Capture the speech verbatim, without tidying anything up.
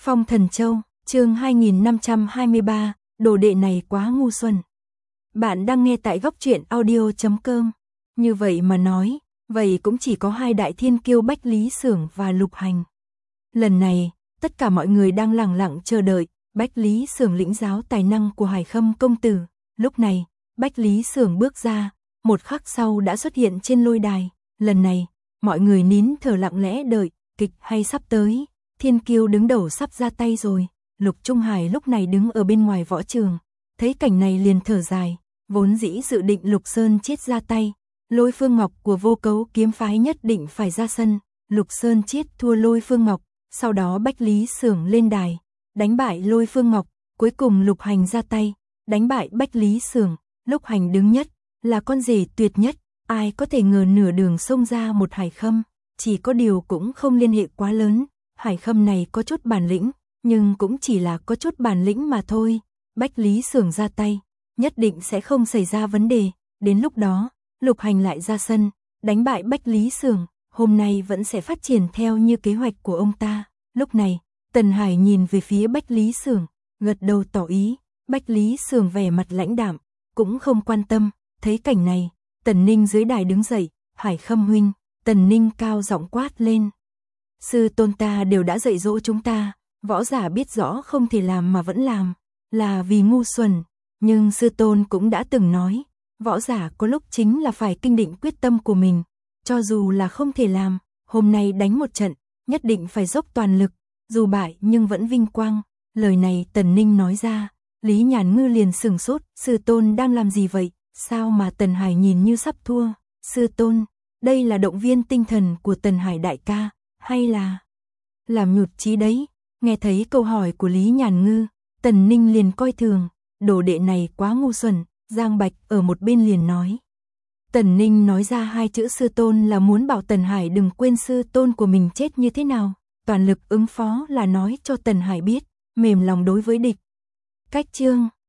Phong Thần Châu, chương hai nghìn năm trăm hai mươi ba, đồ đệ này quá ngu xuẩn. Bạn đang nghe tại góc truyện audio chấm com. Như vậy mà nói, vậy cũng chỉ có hai đại thiên kiêu Bách Lý Xưởng và Lục Hành. Lần này, tất cả mọi người đang lẳng lặng chờ đợi Bách Lý Xưởng lĩnh giáo tài năng của Hải Khâm công tử. Lúc này, Bách Lý Xưởng bước ra, một khắc sau đã xuất hiện trên lôi đài. Lần này, mọi người nín thở lặng lẽ đợi, kịch hay sắp tới. Thiên kiêu đứng đầu sắp ra tay rồi. Lục Trung Hải lúc này đứng ở bên ngoài võ trường, thấy cảnh này liền thở dài, vốn dĩ dự định Lục Sơn Chiết ra tay, Lôi Phương Ngọc của Vô Cấu kiếm phái nhất định phải ra sân, Lục Sơn Chiết thua Lôi Phương Ngọc, sau đó Bách Lý Xưởng lên đài, đánh bại Lôi Phương Ngọc, cuối cùng Lục Hành ra tay, đánh bại Bách Lý Xưởng, Lục Hành đứng nhất, là con rể tuyệt nhất, ai có thể ngờ nửa đường xông ra một Hải Khâm, chỉ có điều cũng không liên hệ quá lớn, Hải Khâm này có chút bản lĩnh, nhưng cũng chỉ là có chút bản lĩnh mà thôi. Bách Lý Xưởng ra tay, nhất định sẽ không xảy ra vấn đề. Đến lúc đó, Lục Hành lại ra sân, đánh bại Bách Lý Xưởng, hôm nay vẫn sẽ phát triển theo như kế hoạch của ông ta. Lúc này, Tần Hải nhìn về phía Bách Lý Xưởng, gật đầu tỏ ý. Bách Lý Xưởng vẻ mặt lãnh đạm, cũng không quan tâm. Thấy cảnh này, Tần Ninh dưới đài đứng dậy, Hải Khâm huynh. Tần Ninh cao giọng quát lên. Sư tôn ta đều đã dạy dỗ chúng ta, võ giả biết rõ không thể làm mà vẫn làm, là vì ngu xuẩn, nhưng sư tôn cũng đã từng nói, võ giả có lúc chính là phải kinh định quyết tâm của mình, cho dù là không thể làm, hôm nay đánh một trận, nhất định phải dốc toàn lực, dù bại nhưng vẫn vinh quang. Lời này Tần Ninh nói ra, Lý Nhàn Ngư liền sửng sốt, sư tôn đang làm gì vậy, sao mà Tần Hải nhìn như sắp thua, sư tôn, đây là động viên tinh thần của Tần Hải đại ca, hay là làm nhụt chí đấy. Nghe thấy câu hỏi của Lý Nhàn Ngư, Tần Ninh liền coi thường, đồ đệ này quá ngu xuẩn. Giang Bạch ở một bên liền nói. Tần Ninh nói ra hai chữ sư tôn là muốn bảo Tần Hải đừng quên sư tôn của mình chết như thế nào, toàn lực ứng phó là nói cho Tần Hải biết, mềm lòng đối với địch. Cách chương